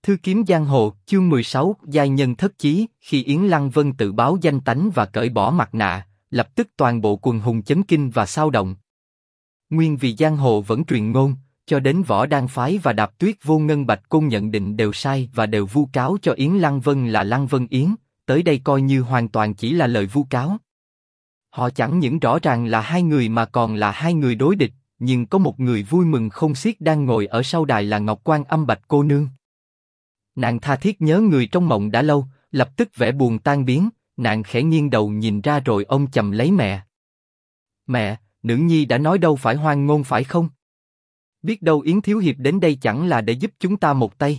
Thư kiếm giang hồ, chương 16, giai nhân thất chí. Khi Yến Lăng Vân tự báo danh tánh và cởi bỏ mặt nạ, lập tức toàn bộ quần hùng chấn kinh và xao động. Nguyên vì giang hồ vẫn truyền ngôn, cho đến Võ Đan phái và Đạp Tuyết Vô Ngân Bạch Côn nhận định đều sai và đều vu cáo cho Yến Lăng Vân là Lăng Vân Yến, tới đây coi như hoàn toàn chỉ là lời vu cáo. Họ chẳng những rõ ràng là hai người mà còn là hai người đối địch, nhưng có một người vui mừng không xiết đang ngồi ở sau đài là Ngọc Quan Âm Bạch cô nương. Nàng tha thiết nhớ người trong mộng đã lâu, lập tức vẻ buồn tan biến, nàng khẽ nghiêng đầu nhìn ra rồi ôm chầm lấy mẹ. Mẹ, nữ nhi đã nói đâu phải hoang ngôn phải không? Biết đâu Yến Thiếu Hiệp đến đây chẳng là để giúp chúng ta một tay.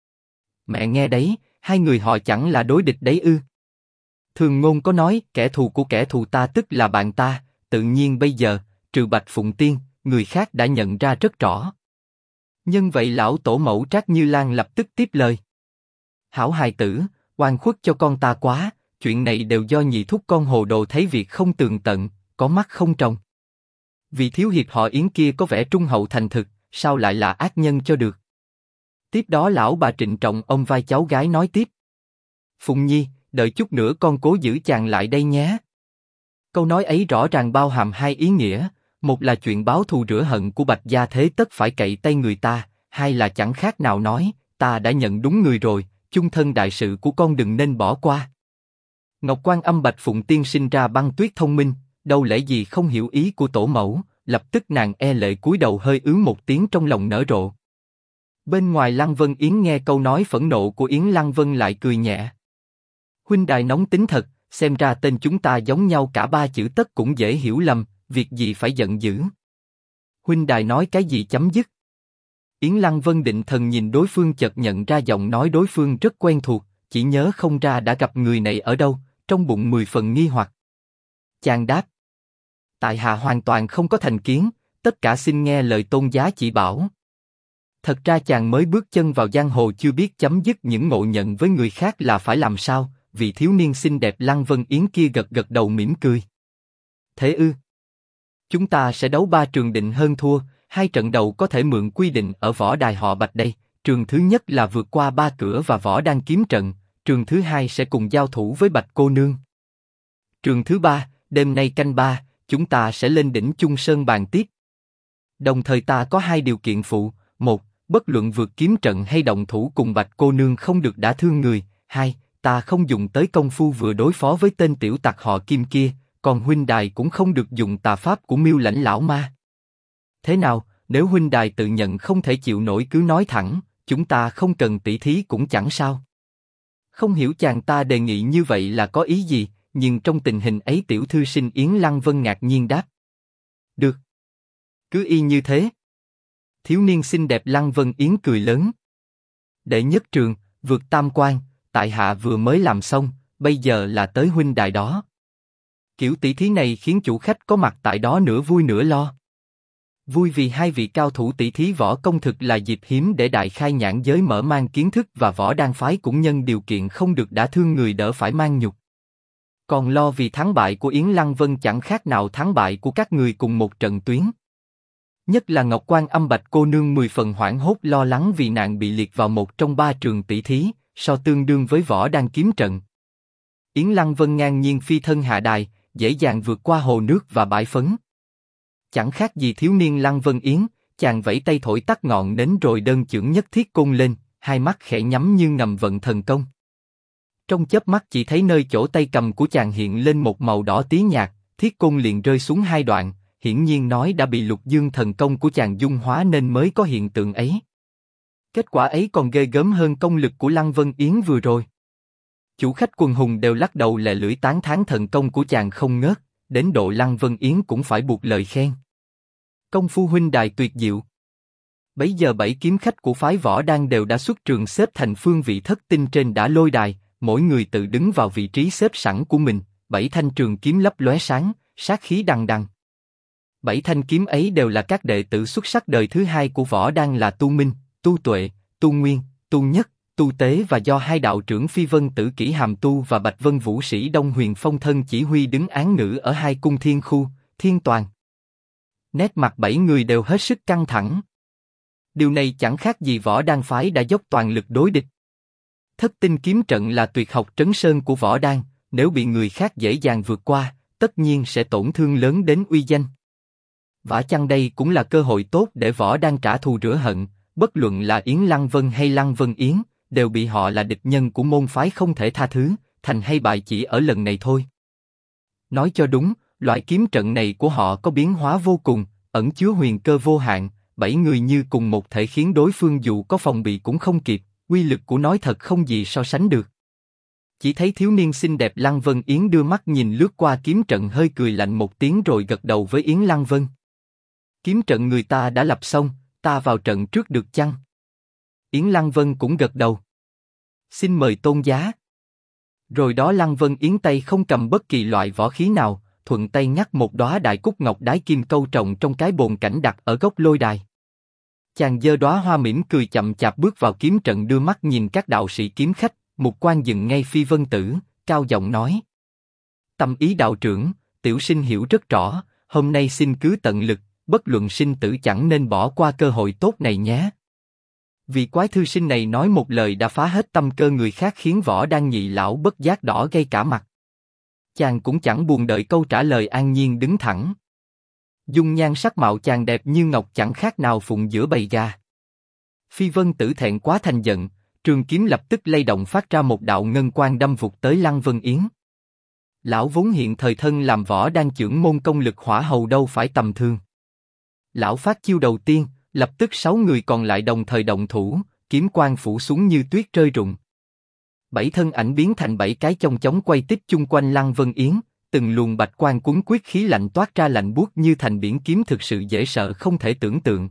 Mẹ nghe đấy, hai người họ chẳng là đối địch đấy ư? Thường ngôn có nói, kẻ thù của kẻ thù ta tức là bạn ta, tự nhiên bây giờ, trừ Bạch Phụng Tiên, người khác đã nhận ra rất rõ. Nhân vậy lão tổ mẫu Trác Như Lan lập tức tiếp lời. Hảo hài tử, oan khuất cho con ta quá, chuyện này đều do nhị thúc con hồ đồ thấy việc không tường tận, có mắt không trông. Vì thiếu hiệp họ Yến kia có vẻ trung hậu thành thực, sao lại là ác nhân cho được? Tiếp đó lão bà trịnh trọng ôm vai cháu gái nói tiếp. Phụng Nhi, đợi chút nữa con cố giữ chàng lại đây nhé. Câu nói ấy rõ ràng bao hàm hai ý nghĩa, một là chuyện báo thù rửa hận của Bạch gia thế tất phải cậy tay người ta, hai là chẳng khác nào nói, ta đã nhận đúng người rồi, chung thân đại sự của con đừng nên bỏ qua. Ngọc Quan Âm Bạch Phụng Tiên sinh ra băng tuyết thông minh, đâu lẽ gì không hiểu ý của tổ mẫu, lập tức nàng e lệ cúi đầu hơi một tiếng trong lòng nở rộ. Bên ngoài Lăng Vân Yến nghe câu nói phẫn nộ của Yến Lăng Vân lại cười nhẹ. Huynh đài nóng tính thật, xem ra tên chúng ta giống nhau cả ba chữ tất cũng dễ hiểu lầm, việc gì phải giận dữ. Huynh đài nói cái gì chấm dứt? Yến Lăng Vân định thần nhìn đối phương chợt nhận ra giọng nói đối phương rất quen thuộc, chỉ nhớ không ra đã gặp người này ở đâu, trong bụng 10 phần nghi hoặc. Chàng đáp. Tại hạ hoàn toàn không có thành kiến, tất cả xin nghe lời tôn giá chỉ bảo. Thật ra chàng mới bước chân vào giang hồ chưa biết chấm dứt những ngộ nhận với người khác là phải làm sao, vị thiếu niên xinh đẹp Lăng Vân Yến kia gật gật đầu mỉm cười. Thế ư? Chúng ta sẽ đấu 3 trường định hơn thua, 2 trận đầu có thể mượn quy định ở võ đài họ Bạch đây, trường thứ nhất là vượt qua 3 cửa và võ đan kiếm trận, trường thứ hai sẽ cùng giao thủ với Bạch cô nương. Trường thứ 3, đêm nay canh 3, chúng ta sẽ lên đỉnh Chung Sơn bàn tiếp. Đồng thời ta có 2 điều kiện phụ, 1, bất luận vượt kiếm trận hay động thủ cùng Bạch cô nương không được đả thương người, 2, ta không dùng tới công phu vừa đối phó với tên tiểu tặc họ Kim kia, còn huynh đài cũng không được dùng tà pháp của Miêu Lãnh lão ma. Thế nào, nếu huynh đài tự nhận không thể chịu nổi cứ nói thẳng, chúng ta không cần tỉ thí cũng chẳng sao. Không hiểu chàng ta đề nghị như vậy là có ý gì, nhưng trong tình hình ấy tiểu thư sinh Yến Lăng Vân ngạc nhiên đáp. Được. Cứ y như thế. Thiếu niên xinh đẹp Lăng Vân Yến cười lớn. Đệ nhất trường, vượt tam quan, tại hạ vừa mới làm xong, bây giờ là tới huynh đài đó. Kiểu tỷ thí này khiến chủ khách có mặt tại đó nửa vui nửa lo. Vui vì hai vị cao thủ tỷ thí võ công thực là dịp hiếm để đại khai nhãn giới mở mang kiến thức và võ đan phái cũng nhân điều kiện không được đả thương người đỡ phải mang nhục. Còn lo vì thắng bại của Yến Lăng Vân chẳng khác nào thắng bại của các người cùng một trận tuyến. Nhất là Ngọc Quan Âm Bạch cô nương 10 phần hoảng hốt lo lắng vì nàng bị liệt vào một trong 3 trường tỷ thí, so tương đương với võ đan kiếm trận. Yến Lăng Vân ngang nhiên phi thân hạ đài, dễ dàng vượt qua hồ nước và bãi phấn. Chẳng khác gì thiếu niên Lăng Vân Yến, chàng vẫy tay thổi tắt ngọn nến rồi đơn chưởng nhất thiết côn lên, hai mắt khẽ nhắm như ngầm vận thần công. Trong chớp mắt chỉ thấy nơi chỗ tay cầm của chàng hiện lên một màu đỏ tí nhạt, thiết côn liền rơi xuống 2 đoạn, hiển nhiên nói đã bị Lục Dương thần công của chàng dung hóa nên mới có hiện tượng ấy. Kết quả ấy còn ghê gớm hơn công lực của Lăng Vân Yến vừa rồi. Chủ khách quần hùng đều lắc đầu lè lưỡi tán thán thần công của chàng không ngớt, đến độ Lăng Vân Yến cũng phải buộc lời khen. Công phu huynh đài tuyệt diệu. Bấy giờ 7 kiếm khách của phái võ đan đều đã xuất trường xếp thành phương vị thất tinh trên đá lôi đài, mỗi người tự đứng vào vị trí xếp sẵn của mình, 7 thanh trường kiếm lấp lóe sáng, sát khí đằng đằng. 7 thanh kiếm ấy đều là các đệ tử xuất sắc đời thứ 2 của võ đan là Tu Minh, Tu Tuệ, Tu Nguyên, Tu Nhất, Tu Tế và do 2 đạo trưởng Phi Vân Tử Kỷ Hàm Tu và Bạch Vân Vũ Sĩ Đông Huyền Phong thân chỉ huy đứng án ngữ ở 2 cung thiên khu, thiên toàn. Nét mặt 7 người đều hết sức căng thẳng. Điều này chẳng khác gì Võ Đan phái đã dốc toàn lực đối địch. Thất tinh kiếm trận là tuyệt học trấn sơn của Võ Đan, nếu bị người khác dễ dàng vượt qua, tất nhiên sẽ tổn thương lớn đến uy danh. Vả chăng đây cũng là cơ hội tốt để Võ Đan trả thù rửa hận, bất luận là Yến Lăng Vân hay Lăng Vân Yến, đều bị họ là địch nhân của môn phái không thể tha thứ, thành hay bại chỉ ở lần này thôi. Nói cho đúng, loại kiếm trận này của họ có biến hóa vô cùng, ẩn chứa huyền cơ vô hạn, 7 người như cùng một thể khiến đối phương dù có phòng bị cũng không kịp, uy lực của nói thật không gì so sánh được. Chỉ thấy thiếu niên xinh đẹp Lăng Vân Yến đưa mắt nhìn lướt qua kiếm trận hơi cười lạnh một tiếng rồi gật đầu với Yến Lăng Vân. Kiếm trận người ta đã lập xong, ta vào trận trước được chăng? Yến Lăng Vân cũng gật đầu. Xin mời tôn giá. Rồi đó Lăng Vân Yến tay không cầm bất kỳ loại võ khí nào, thuận tay nhắc một đóa đại cúc ngọc đái kim câu trồng trong cái bồn cảnh đặt ở góc lôi đài. Chàng giơ đóa hoa mỉm cười chậm chạp bước vào kiếm trận đưa mắt nhìn các đạo sĩ kiếm khách, mục quan dừng ngay Phi Vân Tử, cao giọng nói: Tâm ý đạo trưởng, tiểu sinh hiểu rất rõ, hôm nay xin cứ tận lực, bất luận sinh tử chẳng nên bỏ qua cơ hội tốt này nhé. Vị quái thư sinh này nói một lời đã phá hết tâm cơ người khác khiến Võ Đan nhị lão bất giác đỏ gây cả mặt. Chàng cũng chẳng buồn đợi câu trả lời an nhiên đứng thẳng. Dung nhan sắc mạo chàng đẹp như ngọc chẳng khác nào phụng giữa bầy gà. Phi Vân Tử thẹn quá thành giận, trường kiếm lập tức lay động phát ra một đạo ngân quang đâm vụt tới Lăng Vân Yến. Lão vốn hiện thời thân làm Võ Đan chưởng môn công lực hỏa hầu đâu phải tầm thường. Lão phát chiêu đầu tiên, lập tức 6 người còn lại đồng thời động thủ, kiếm quang phủ xuống như tuyết rơi rụng. 7 thân ảnh biến thành 7 cái chong chóng quay tích chung quanh Lăng Vân Yến, từng luồng bạch quang cuốn quyết khí lạnh toát ra lạnh buốt như thành biển kiếm thực sự dễ sợ không thể tưởng tượng.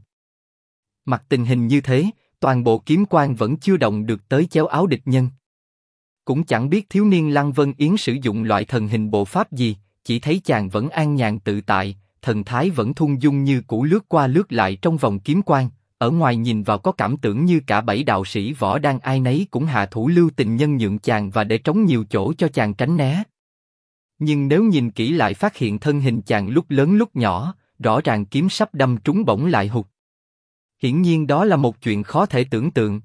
Mặt tình hình như thế, toàn bộ kiếm quang vẫn chưa động được tới chéo áo địch nhân. Cũng chẳng biết thiếu niên Lăng Vân Yến sử dụng loại thần hình bộ pháp gì, chỉ thấy chàng vẫn an nhàn tự tại, thần thái vẫn thung dung như cũ lướt qua lướt lại trong vòng kiếm quang. Ở ngoài nhìn vào có cảm tưởng như cả 7 đạo sĩ Võ Đan ai nấy cũng hạ thủ lưu tình nhân nhượng chàng và để trống nhiều chỗ cho chàng tránh né. Nhưng nếu nhìn kỹ lại phát hiện thân hình chàng lúc lớn lúc nhỏ, rõ ràng kiếm sắp đâm trúng bổng lại hụt. Hiển nhiên đó là một chuyện khó thể tưởng tượng.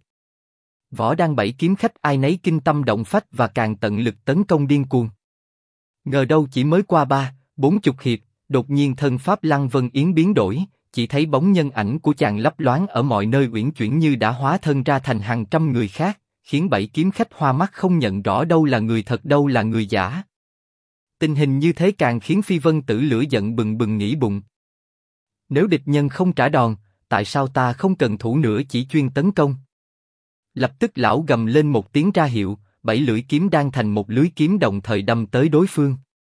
Võ Đan 7 kiếm khách ai nấy kinh tâm động phách và càng tận lực tấn công điên cuồng. Ngờ đâu chỉ mới qua 30-40 hiệp, đột nhiên thân pháp Lăng Vân Yến biến đổi. Chỉ thấy bóng nhân ảnh của chàng lấp loáng ở mọi nơi uyển chuyển như đã hóa thân ra thành hàng trăm người khác, khiến 7 kiếm khách hoa mắt không nhận rõ đâu là người thật đâu là người giả. Tình hình như thế càng khiến Phi Vân Tử lửa giận bừng bừng nghĩ bụng. Nếu địch nhân không trả đòn, tại sao ta không cần thủ nữa chỉ chuyên tấn công? Lập tức lão gầm lên một tiếng ra hiệu, 7 lưỡi kiếm đan thành một lưới kiếm đồng thời đâm tới đối phương.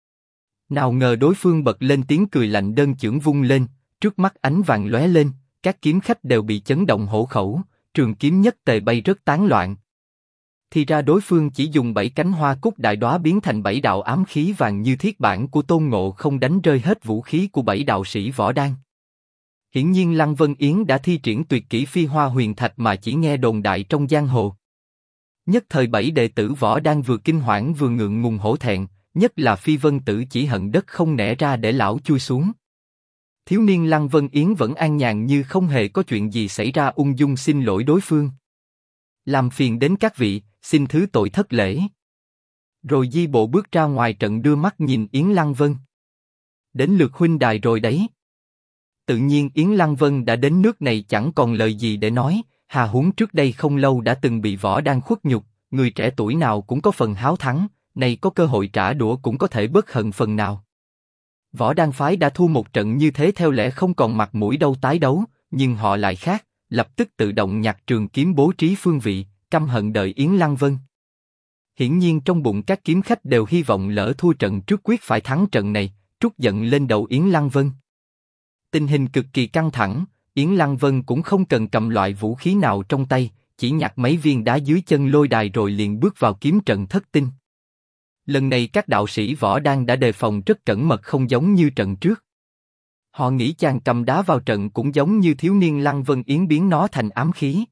Nào ngờ đối phương bật lên tiếng cười lạnh đơn chưởng vung lên. Trước mắt ánh vàng lóe lên, các kiếm khách đều bị chấn động hổ khẩu, trường kiếm nhất tề bay rất tán loạn. Thì ra đối phương chỉ dùng 7 cánh hoa cúc đại đóa biến thành 7 đạo ám khí vàng như thiết bản của Tôn Ngộ không đánh rơi hết vũ khí của 7 đạo sĩ Võ Đan. Hiển nhiên Lăng Vân Yến đã thi triển tuyệt kỹ phi hoa huyền thạch mà chỉ nghe đồn đại trong giang hồ. Nhất thời 7 đệ tử Võ Đan vừa kinh hoảng vừa ngượng ngùng hổ thẹn, nhất là Phi Vân Tử chỉ hận đất không nẻ ra để lão chui xuống. Thiếu niên Lăng Vân Yến vẫn an nhàn như không hề có chuyện gì xảy ra ung dung xin lỗi đối phương. Làm phiền đến các vị, xin thứ tội thất lễ. Rồi di bộ bước ra ngoài trận đưa mắt nhìn Yến Lăng Vân. Đến lượt huynh đài rồi đấy. Tự nhiên Yến Lăng Vân đã đến nước này chẳng còn lời gì để nói, hà huống trước đây không lâu đã từng bị Võ Đan khuất nhục, người trẻ tuổi nào cũng có phần háo thắng, nay có cơ hội trả đũa cũng có thể bớt hận phần nào. Võ Đan phái đã thua một trận như thế theo lẽ không còn mặt mũi đâu tái đấu, nhưng họ lại khác, lập tức tự động nhặt trường kiếm bố trí phương vị, căm hận đợi Yến Lăng Vân. Hiển nhiên trong bụng các kiếm khách đều hy vọng lỡ thua trận trước quyết phải thắng trận này, trút giận lên đầu Yến Lăng Vân. Tình hình cực kỳ căng thẳng, Yến Lăng Vân cũng không cần cầm loại vũ khí nào trong tay, chỉ nhặt mấy viên đá dưới chân lôi đài rồi liền bước vào kiếm trận thất tinh. Lần này các đạo sĩ Võ Đan đã đề phòng rất cẩn mật không giống như trận trước. Họ nghĩ chàng cầm đá vào trận cũng giống như thiếu niên Lăng Vân Yến biến nó thành ám khí.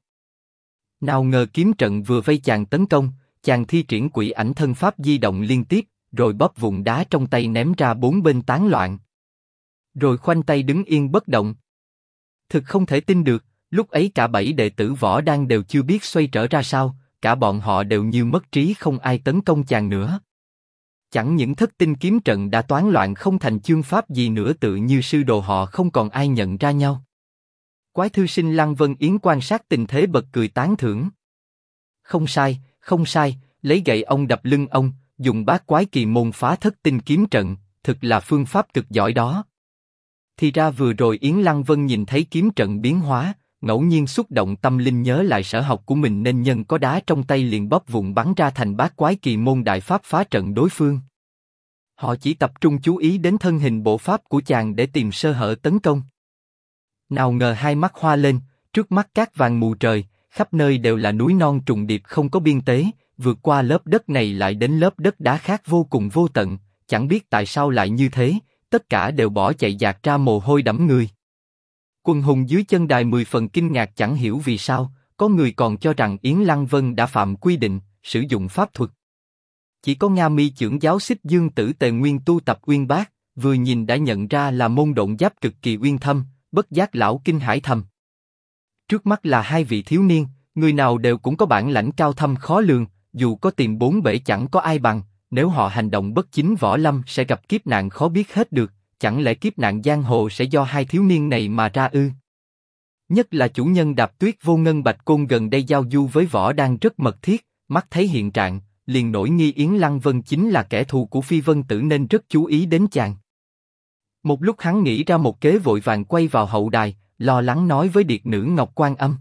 Nào ngờ kiếm trận vừa vây chàng tấn công, chàng thi triển quỷ ảnh thân pháp di động liên tiếp, rồi bóp vụn đá trong tay ném ra bốn bên tán loạn. Rồi khoanh tay đứng yên bất động. Thực không thể tin được, Lúc ấy cả 7 đệ tử võ đan đều chưa biết xoay trở ra sao, cả bọn họ đều như mất trí, không ai tấn công chàng nữa. Chẳng những thất tinh kiếm trận đã toán loạn không thành chương pháp gì nữa, tự như sư đồ họ không còn ai nhận ra nhau. Quái thư sinh Lăng Vân Yến quan sát tình thế bật cười tán thưởng. Không sai, không sai, lấy gậy ông đập lưng ông, dùng bát quái kỳ môn phá thất tinh kiếm trận, thực là phương pháp cực giỏi đó. Thì ra vừa rồi Yến Lăng Vân nhìn thấy kiếm trận biến hóa, ngẫu nhiên xúc động tâm linh nhớ lại sở học của mình nên nhân có đá trong tay liền bóp vụn bắn ra thành bát quái kỳ môn đại pháp phá trận đối phương. Họ chỉ tập trung chú ý đến thân hình bộ pháp của chàng để tìm sơ hở tấn công. Nào ngờ hai mắt hoa lên, trước mắt cát vàng mù trời, khắp nơi đều là núi non trùng điệp không có biên tế, vượt qua lớp đất này lại đến lớp đất đá khác vô cùng vô tận, chẳng biết tại sao lại như thế, tất cả đều bỏ chạy dạt ra mồ hôi đẫm người. Quần hùng dưới chân đài 10 phần kinh ngạc, chẳng hiểu vì sao, có người còn cho rằng Yến Lăng Vân đã phạm quy định, sử dụng pháp thuật. Chỉ có Nga Mi trưởng giáo Xích Dương Tử Tề Nguyên tu tập uyên bác, vừa nhìn đã nhận ra là môn độn giáp cực kỳ uyên thâm, bất giác lão kinh hãi thầm. Trước mắt là hai vị thiếu niên, người nào đều cũng có bản lãnh cao thâm khó lường, dù có tìm bốn bể chẳng có ai bằng, nếu họ hành động bất chính võ lâm sẽ gặp kiếp nạn khó biết hết được, chẳng lẽ kiếp nạn giang hồ sẽ do hai thiếu niên này mà ra ư? Nhất là chủ nhân Đạp Tuyết Vô Ngân Bạch Côn gần đây giao du với võ đang rất mật thiết, mắt thấy hiện trạng, liền nổi nghi Yến Lăng Vân chính là kẻ thù của Phi Vân Tử nên rất chú ý đến chàng. Một lúc hắn nghĩ ra một kế, vội vàng quay vào hậu đài, lo lắng nói với điệt nữ Ngọc Quan Âm.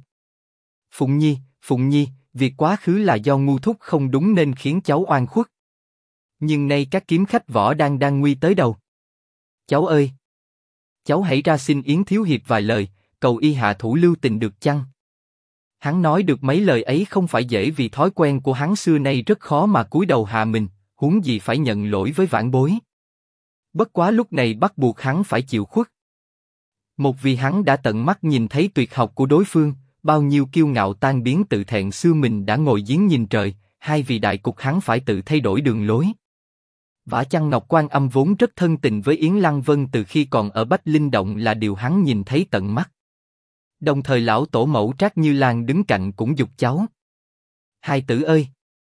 Phụng Nhi, việc quá khứ là do ngu thúc không đúng nên khiến cháu oan khuất. Nhưng nay các kiếm khách võ đang nguy tới đầu. Cháu ơi! Cháu hãy ra xin Yến Thiếu Hiệp vài lời, cầu y hạ thủ lưu tình được chăng? Hắn nói được mấy lời ấy không phải dễ, vì thói quen của hắn xưa nay rất khó mà cúi đầu hạ mình, huống gì phải nhận lỗi với vãn bối. Bất quá lúc này bắt buộc hắn phải chịu khuất. Một vì hắn đã tận mắt nhìn thấy tuyệt học của đối phương, bao nhiêu kiêu ngạo tan biến tự thẹn xưa mình đã ngồi giếng nhìn trời, hai vì đại cục hắn phải tự thay đổi đường lối. Vả chăng Ngọc Quan Âm vốn rất thân tình với Yến Lăng Vân từ khi còn ở Bách Linh Động là điều hắn nhìn thấy tận mắt. Đồng thời lão tổ mẫu Trác Như Lan đứng cạnh cũng giục cháu. Hai tử ơi!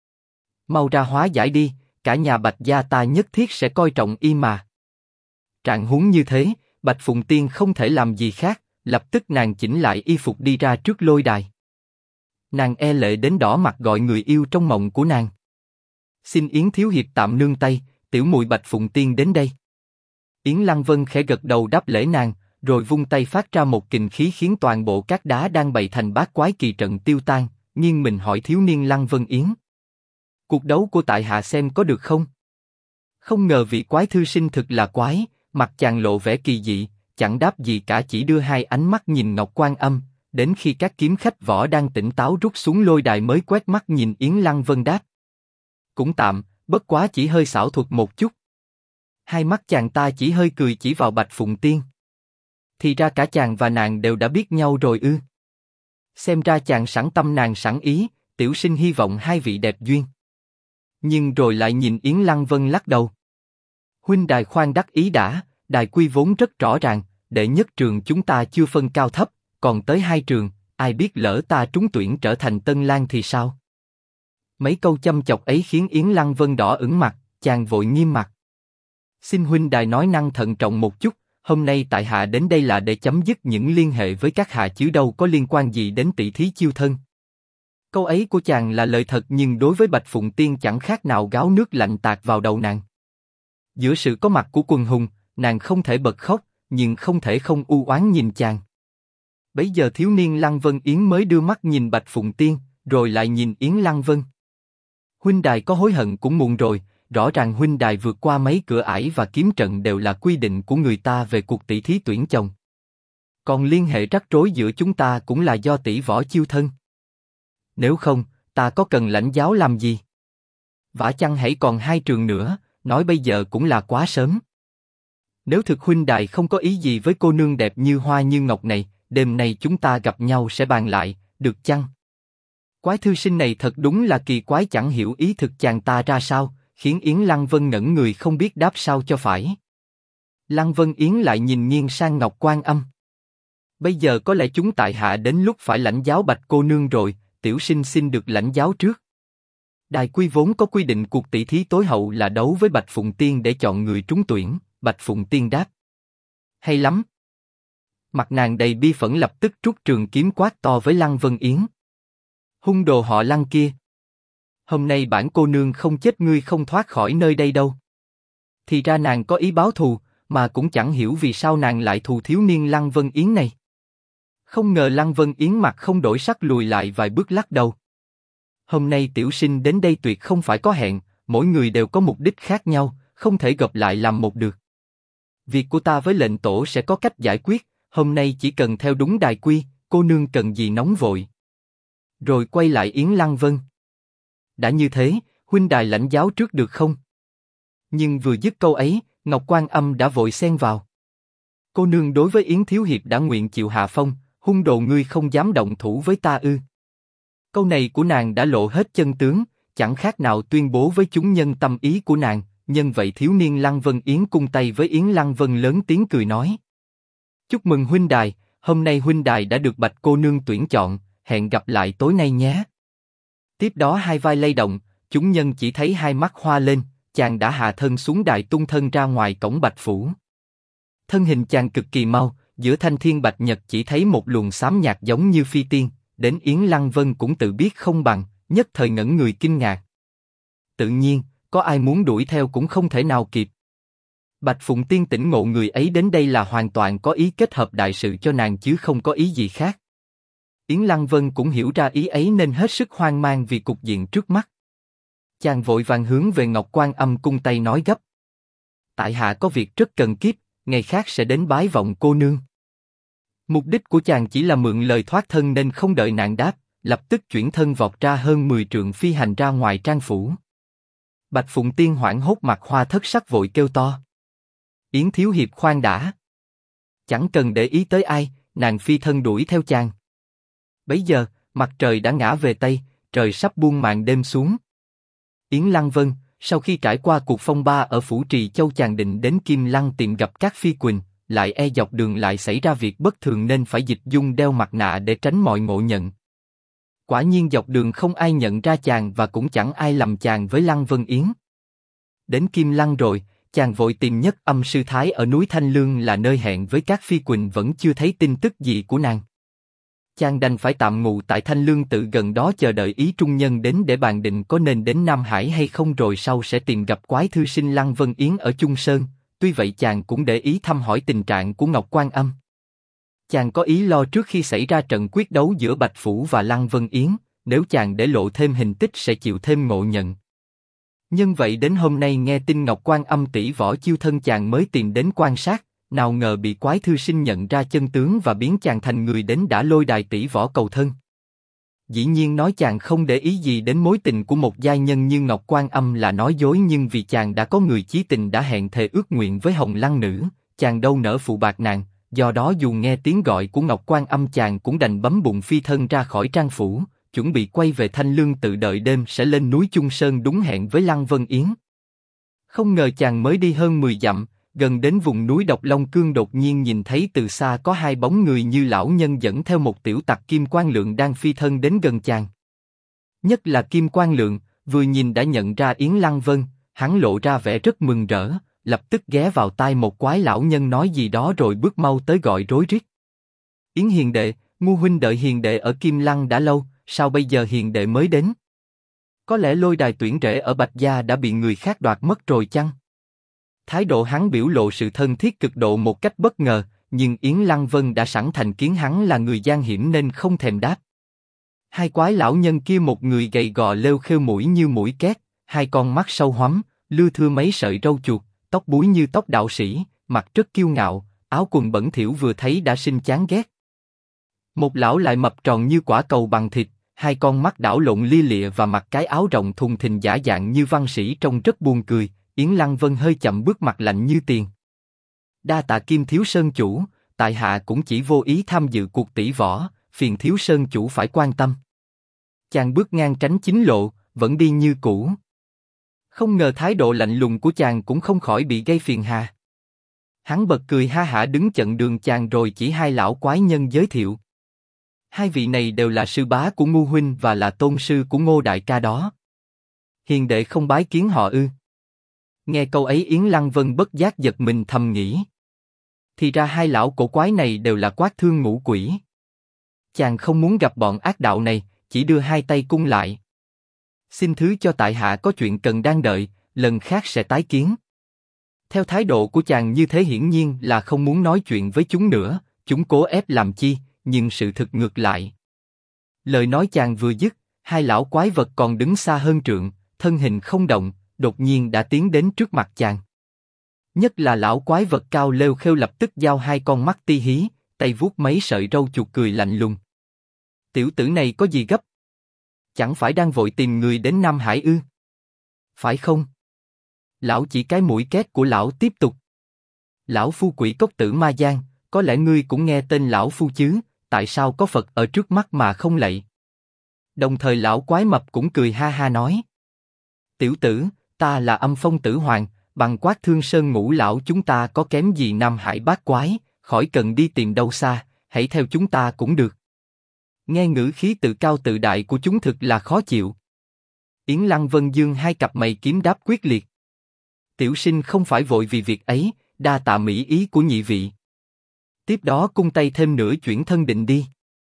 Mau ra hóa giải đi, cả nhà Bạch gia ta nhất thiết sẽ coi trọng y mà. Trạng huống như thế, Bạch Phụng Tiên không thể làm gì khác, lập tức nàng chỉnh lại y phục đi ra trước lôi đài. Nàng e lệ đến đỏ mặt gọi người yêu trong mộng của nàng. Xin Yến Thiếu Hiệp tạm nương tay, tiểu muội Bạch Phụng Tiên đến đây. Yến Lăng Vân khẽ gật đầu đáp lễ nàng, rồi vung tay phát ra một kình khí khiến toàn bộ các đá đang bày thành bát quái kỳ trận tiêu tan, nghiêng mình hỏi thiếu niên Lăng Vân Yến. Cuộc đấu của tại hạ xem có được không? Không ngờ vị quái thư sinh thực là quái, mặt chàng lộ vẻ kỳ dị, chẳng đáp gì cả, chỉ đưa hai ánh mắt nhìn Ngọc Quan Âm, đến khi các kiếm khách võ đang tỉnh táo rút xuống lôi đài mới quét mắt nhìn Yến Lăng Vân đáp. Cũng tạm, bất quá chỉ hơi xảo thuật một chút. Hai mắt chàng ta chỉ hơi cười chỉ vào Bạch Phụng Tiên. Thì ra cả chàng và nàng đều đã biết nhau rồi ư? Xem ra chàng sẵn tâm nàng sẵn ý, tiểu sinh hy vọng hai vị đẹp duyên. Nhưng rồi lại nhìn Yến Lăng Vân lắc đầu. Huynh đài khoan đắc ý đã, đài quy vốn rất rõ ràng, đệ nhất trường chúng ta chưa phân cao thấp, còn tới hai trường, ai biết lỡ ta trúng tuyển trở thành Tân Lang thì sao? Mấy câu châm chọc ấy khiến Yến Lăng Vân đỏ ửng mặt, chàng vội nghiêm mặt. Xin huynh đài nói năng thận trọng một chút, hôm nay tại hạ đến đây là để chấm dứt những liên hệ với các hạ chứ đâu có liên quan gì đến tỷ thí chiêu thân. Câu ấy của chàng là lời thật nhưng đối với Bạch Phụng Tiên chẳng khác nào gáo nước lạnh tạt vào đầu nàng. Giữa sự có mặt của quần hùng, nàng không thể bật khóc, nhưng không thể không u oán nhìn chàng. Bấy giờ thiếu niên Lăng Vân Yến mới đưa mắt nhìn Bạch Phụng Tiên, rồi lại nhìn Yến Lăng Vân. Huynh đài có hối hận cũng muộn rồi, rõ ràng huynh đài vượt qua mấy cửa ải và kiếm trận đều là quy định của người ta về cuộc tỷ thí tuyển chồng. Còn liên hệ rắc rối giữa chúng ta cũng là do tỷ võ chiêu thân. Nếu không, ta có cần lãnh giáo làm gì? Vả chăng hãy còn hai trường nữa, nói bây giờ cũng là quá sớm. Nếu thực huynh đài không có ý gì với cô nương đẹp như hoa như ngọc này, đêm nay chúng ta gặp nhau sẽ bàn lại, được chăng? Quái thư sinh này thật đúng là kỳ quái, chẳng hiểu ý thực chàng ta ra sao, khiến Yến Lăng Vân ngẩn người không biết đáp sao cho phải. Lăng Vân Yến lại nhìn nghiêng sang Ngọc Quan Âm. Bây giờ có lẽ chúng tại hạ đến lúc phải lãnh giáo Bạch cô nương rồi, tiểu sinh xin được lãnh giáo trước. Đài quy vốn có quy định cuộc tỷ thí tối hậu là đấu với Bạch Phụng Tiên để chọn người trúng tuyển. Bạch Phụng Tiên đáp: hay lắm. Mặt nàng đầy bi phẫn lập tức rút trường kiếm quát to với Lăng Vân Yến: hung đồ họ Lăng kia! Hôm nay bản cô nương không chết ngươi không thoát khỏi nơi đây đâu. Thì ra nàng có ý báo thù, mà cũng chẳng hiểu vì sao nàng lại thù thiếu niên Lăng Vân Yến này. Không ngờ Lăng Vân Yến mặt không đổi sắc lùi lại vài bước lắc đầu. Hôm nay tiểu sinh đến đây tuyệt không phải có hẹn, mỗi người đều có mục đích khác nhau, không thể gặp lại làm một được. Việc của ta với lệnh tổ sẽ có cách giải quyết, hôm nay chỉ cần theo đúng đài quy, cô nương cần gì nóng vội. Rồi quay lại Yến Lăng Vân: đã như thế, huynh đài lãnh giáo trước được không? Nhưng vừa dứt câu ấy, Ngọc Quan Âm đã vội xen vào: cô nương đối với Yến thiếu hiệp đã nguyện chịu hạ phong, hung đồ ngươi không dám động thủ với ta ư? Câu này của nàng đã lộ hết chân tướng, chẳng khác nào tuyên bố với chúng nhân tâm ý của nàng. Nhân vậy thiếu niên Lăng Vân Yến cung tay với Yến Lăng Vân lớn tiếng cười nói: chúc mừng huynh đài, hôm nay huynh đài đã được Bạch cô nương tuyển chọn, hẹn gặp lại tối nay nhé. Tiếp đó hai vai lay động, chúng nhân chỉ thấy hai mắt hoa lên, chàng đã hạ thân xuống đài tung thân ra ngoài cổng Bạch phủ. Thân hình chàng cực kỳ mau, giữa thanh thiên bạch nhật chỉ thấy một luồng xám nhạt giống như phi tiên, đến Yến Lăng Vân cũng tự biết không bằng, nhất thời ngẩn người kinh ngạc. Tự nhiên, có ai muốn đuổi theo cũng không thể nào kịp. Bạch Phụng Tiên tỉnh ngộ người ấy đến đây là hoàn toàn có ý kết hợp đại sự cho nàng chứ không có ý gì khác. Yến Lăng Vân cũng hiểu ra ý ấy nên hết sức hoang mang vì cục diện trước mắt. Chàng vội vàng hướng về Ngọc Quan Âm cung tay nói gấp: tại hạ có việc rất cần kíp, ngày khác sẽ đến bái vọng cô nương. Mục đích của chàng chỉ là mượn lời thoát thân nên không đợi nàng đáp, lập tức chuyển thân vọt ra hơn 10 trượng phi hành ra ngoài trang phủ. Bạch Phụng Tiên hoảng hốt mặt hoa thất sắc vội kêu to: Yến thiếu hiệp khoan đã. Chẳng cần để ý tới ai, nàng phi thân đuổi theo chàng. Bấy giờ, mặt trời đã ngã về tây, trời sắp buông màn đêm xuống. Yến Lăng Vân, sau khi trải qua cuộc phong ba ở phủ Trì Châu chàng định đến Kim Lăng tìm gặp các phi quỳnh, lại e dọc đường lại xảy ra việc bất thường nên phải dịch dung đeo mặt nạ để tránh mọi ngộ nhận. Quả nhiên dọc đường không ai nhận ra chàng và cũng chẳng ai lầm chàng với Lăng Vân Yến. Đến Kim Lăng rồi, chàng vội tìm Nhất Âm sư thái ở núi Thanh Lương là nơi hẹn với các phi quỳnh vẫn chưa thấy tin tức gì của nàng. Chàng đành phải tạm ngụ tại Thanh Lương tự gần đó chờ đợi ý trung nhân đến để bàn định có nên đến Nam Hải hay không rồi sau sẽ tìm gặp quái thư sinh Lăng Vân Yến ở Chung Sơn. Tuy vậy chàng cũng để ý thăm hỏi tình trạng của Ngọc Quan Âm. Chàng có ý lo trước khi xảy ra trận quyết đấu giữa Bạch Phủ và Lăng Vân Yến, nếu chàng để lộ thêm hình tích sẽ chịu thêm ngộ nhận. Nhân vậy đến hôm nay nghe tin Ngọc Quan Âm tỷ võ chiêu thân chàng mới tìm đến quan sát, nào ngờ bị quái thư sinh nhận ra chân tướng và biến chàng thành người đến đã lôi đài tỷ võ cầu thân. Dĩ nhiên nói chàng không để ý gì đến mối tình của một giai nhân như Ngọc Quan Âm là nói dối, nhưng vì chàng đã có người chí tình đã hẹn thề ước nguyện với Hồng Lăng Nữ, chàng đâu nỡ phụ bạc nàng, do đó dù nghe tiếng gọi của Ngọc Quan Âm chàng cũng đành bấm bụng phi thân ra khỏi trang phủ, chuẩn bị quay về Thanh Lương tự đợi đêm sẽ lên núi Chung Sơn đúng hẹn với Lăng Vân Yến. Không ngờ chàng mới đi hơn 10 dặm, gần đến vùng núi Độc Long Cương đột nhiên nhìn thấy từ xa có hai bóng người như lão nhân dẫn theo một tiểu tặc Kim Quan Lượng đang phi thân đến gần chàng. Nhất là Kim Quan Lượng, vừa nhìn đã nhận ra Yến Lăng Vân, hắn lộ ra vẻ rất mừng rỡ, lập tức ghé vào tai một quái lão nhân nói gì đó rồi bước mau tới gọi rối rít: Yến hiền đệ, ngu huynh đợi hiền đệ ở Kim Lăng đã lâu, sao bây giờ hiền đệ mới đến? Có lẽ lôi đài tuyển rễ ở Bạch Gia đã bị người khác đoạt mất rồi chăng? Thái độ hắn biểu lộ sự thân thiết cực độ một cách bất ngờ, nhưng Yến Lăng Vân đã sẵn thành kiến hắn là người gian hiểm nên không thèm đáp. Hai quái lão nhân kia một người gầy gò lêu khêu mũi như mũi két, hai con mắt sâu hoắm, lưa thưa mấy sợi râu chuột, tóc búi như tóc đạo sĩ, mặt rất kiêu ngạo, áo quần bẩn thỉu vừa thấy đã sinh chán ghét. Một lão lại mập tròn như quả cầu bằng thịt, hai con mắt đảo lộn lia lịa và mặc cái áo rộng thùng thình giả dạng như văn sĩ trông rất buồn cười. Yến Lăng Vân hơi chậm bước mặt lạnh như tiền. Đa tạ Kim thiếu sơn chủ, tại hạ cũng chỉ vô ý tham dự cuộc tỷ võ, phiền thiếu sơn chủ phải quan tâm. Chàng bước ngang tránh chính lộ, vẫn đi như cũ. Không ngờ thái độ lạnh lùng của chàng cũng không khỏi bị gây phiền hà. Hắn bật cười ha hả đứng chặn đường chàng rồi chỉ hai lão quái nhân giới thiệu. Hai vị này đều là sư bá của Ngô huynh và là tôn sư của Ngô đại ca đó. Hiền đệ không bái kiến họ ư? Nghe câu ấy Yến Lăng Vân bất giác giật mình thầm nghĩ. Thì ra hai lão cổ quái này đều là Quát Thương ngũ quỷ. Chàng không muốn gặp bọn ác đạo này, chỉ đưa hai tay cung lại. Xin thứ cho tại hạ có chuyện cần đang đợi, lần khác sẽ tái kiến. Theo thái độ của chàng như thế hiển nhiên là không muốn nói chuyện với chúng nữa, chúng cố ép làm chi, nhưng sự thực ngược lại. Lời nói chàng vừa dứt, hai lão quái vật còn đứng xa hơn trượng, thân hình không động, đột nhiên đã tiến đến trước mặt chàng. Nhất là lão quái vật cao lêu khêu lập tức giao hai con mắt ti hí, tay vuốt mấy sợi râu chuột cười lạnh lùng. Tiểu tử này có gì gấp? Chẳng phải đang vội tìm người đến Nam Hải ư? Phải không? Lão chỉ cái mũi két của lão tiếp tục. Lão phu Quỷ Cốc Tử Ma Giang, có lẽ ngươi cũng nghe tên lão phu chứ? Tại sao có Phật ở trước mắt mà không lạy? Đồng thời lão quái mập cũng cười ha ha nói. Tiểu tử, ta là Âm Phong Tử Hoàng, bằng Quát Thương Sơn ngũ lão chúng ta có kém gì Nam Hải bát quái, khỏi cần đi tìm đâu xa, hãy theo chúng ta cũng được. Nghe ngữ khí tự cao tự đại của chúng thực là khó chịu. Yến Lăng Vân dương hai cặp mày kiếm đáp quyết liệt. Tiểu sinh không phải vội vì việc ấy, đa tạ mỹ ý của nhị vị. Tiếp đó cung tay thêm nửa chuyển thân định đi.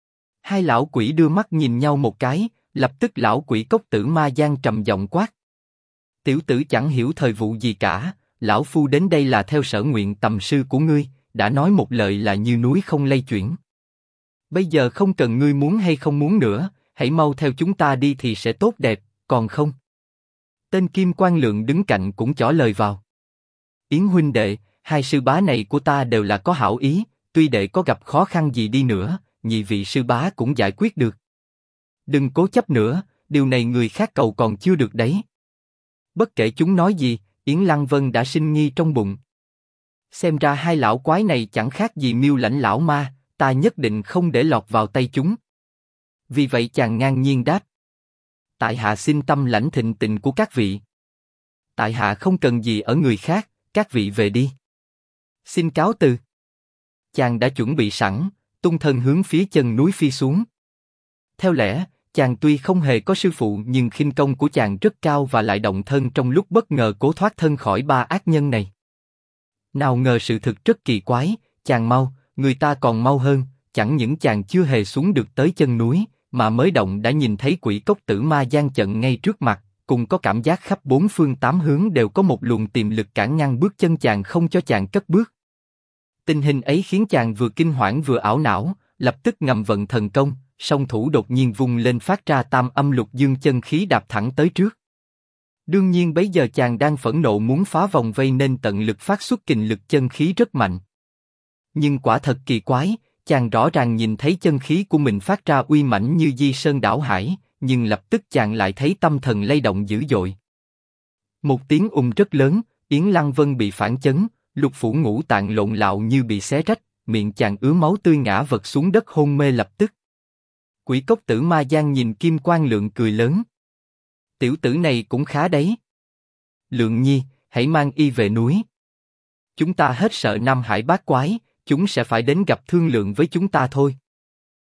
Hai lão quỷ đưa mắt nhìn nhau một cái, lập tức lão Quỷ Cốc Tử Ma Giang trầm giọng quát. Tiểu tử chẳng hiểu thời vụ gì cả, lão phu đến đây là theo sở nguyện tầm sư của ngươi, đã nói một lời là như núi không lay chuyển. Bây giờ không cần ngươi muốn hay không muốn nữa, hãy mau theo chúng ta đi thì sẽ tốt đẹp, còn không? Tên Kim Quan Lượng đứng cạnh cũng chỏ lời vào. Yến huynh đệ, hai sư bá này của ta đều là có hảo ý, tuy đệ có gặp khó khăn gì đi nữa, nhị vị sư bá cũng giải quyết được. Đừng cố chấp nữa, điều này người khác cầu còn chưa được đấy. Bất kể chúng nói gì, Yến Lăng Vân đã sinh nghi trong bụng. Xem ra hai lão quái này chẳng khác gì Miêu Lãnh lão ma, ta nhất định không để lọt vào tay chúng. Vì vậy chàng ngang nhiên đáp. Tại hạ xin tâm lãnh thịnh tình của các vị. Tại hạ không cần gì ở người khác, các vị về đi. Xin cáo từ. Chàng đã chuẩn bị sẵn, tung thân hướng phía chân núi phi xuống. Theo lẽ, chàng tuy không hề có sư phụ nhưng khinh công của chàng rất cao và lại động thân trong lúc bất ngờ cố thoát thân khỏi ba ác nhân này. Nào ngờ sự thực rất kỳ quái, chàng mau, người ta còn mau hơn, chẳng những chàng chưa hề xuống được tới chân núi, mà mới động đã nhìn thấy Quỷ Cốc Tử Ma Giang chận ngay trước mặt, cùng có cảm giác khắp bốn phương tám hướng đều có một luồng tiềm lực cản ngăn bước chân chàng không cho chàng cất bước. Tình hình ấy khiến chàng vừa kinh hoảng vừa ảo não, lập tức ngầm vận thần công, song thủ đột nhiên vung lên phát ra tam âm lục dương chân khí đạp thẳng tới trước. Đương nhiên bấy giờ chàng đang phẫn nộ muốn phá vòng vây nên tận lực phát xuất kình lực chân khí rất mạnh. Nhưng quả thật kỳ quái, chàng rõ ràng nhìn thấy chân khí của mình phát ra uy mãnh như di sơn đảo hải, nhưng lập tức chàng lại thấy tâm thần lay động dữ dội. Một tiếng rất lớn, Yến Lăng Vân bị phản chấn, lục phủ ngũ tạng lộn lạo như bị xé rách, miệng chàng ứa máu tươi ngã vật xuống đất hôn mê lập tức. Quỷ Cốc Tử Ma Giang nhìn Kim Quan Lượng cười lớn. Tiểu tử này cũng khá đấy. Lượng nhi, hãy mang y về núi. Chúng ta hết sợ Nam Hải bát quái, chúng sẽ phải đến gặp thương lượng với chúng ta thôi.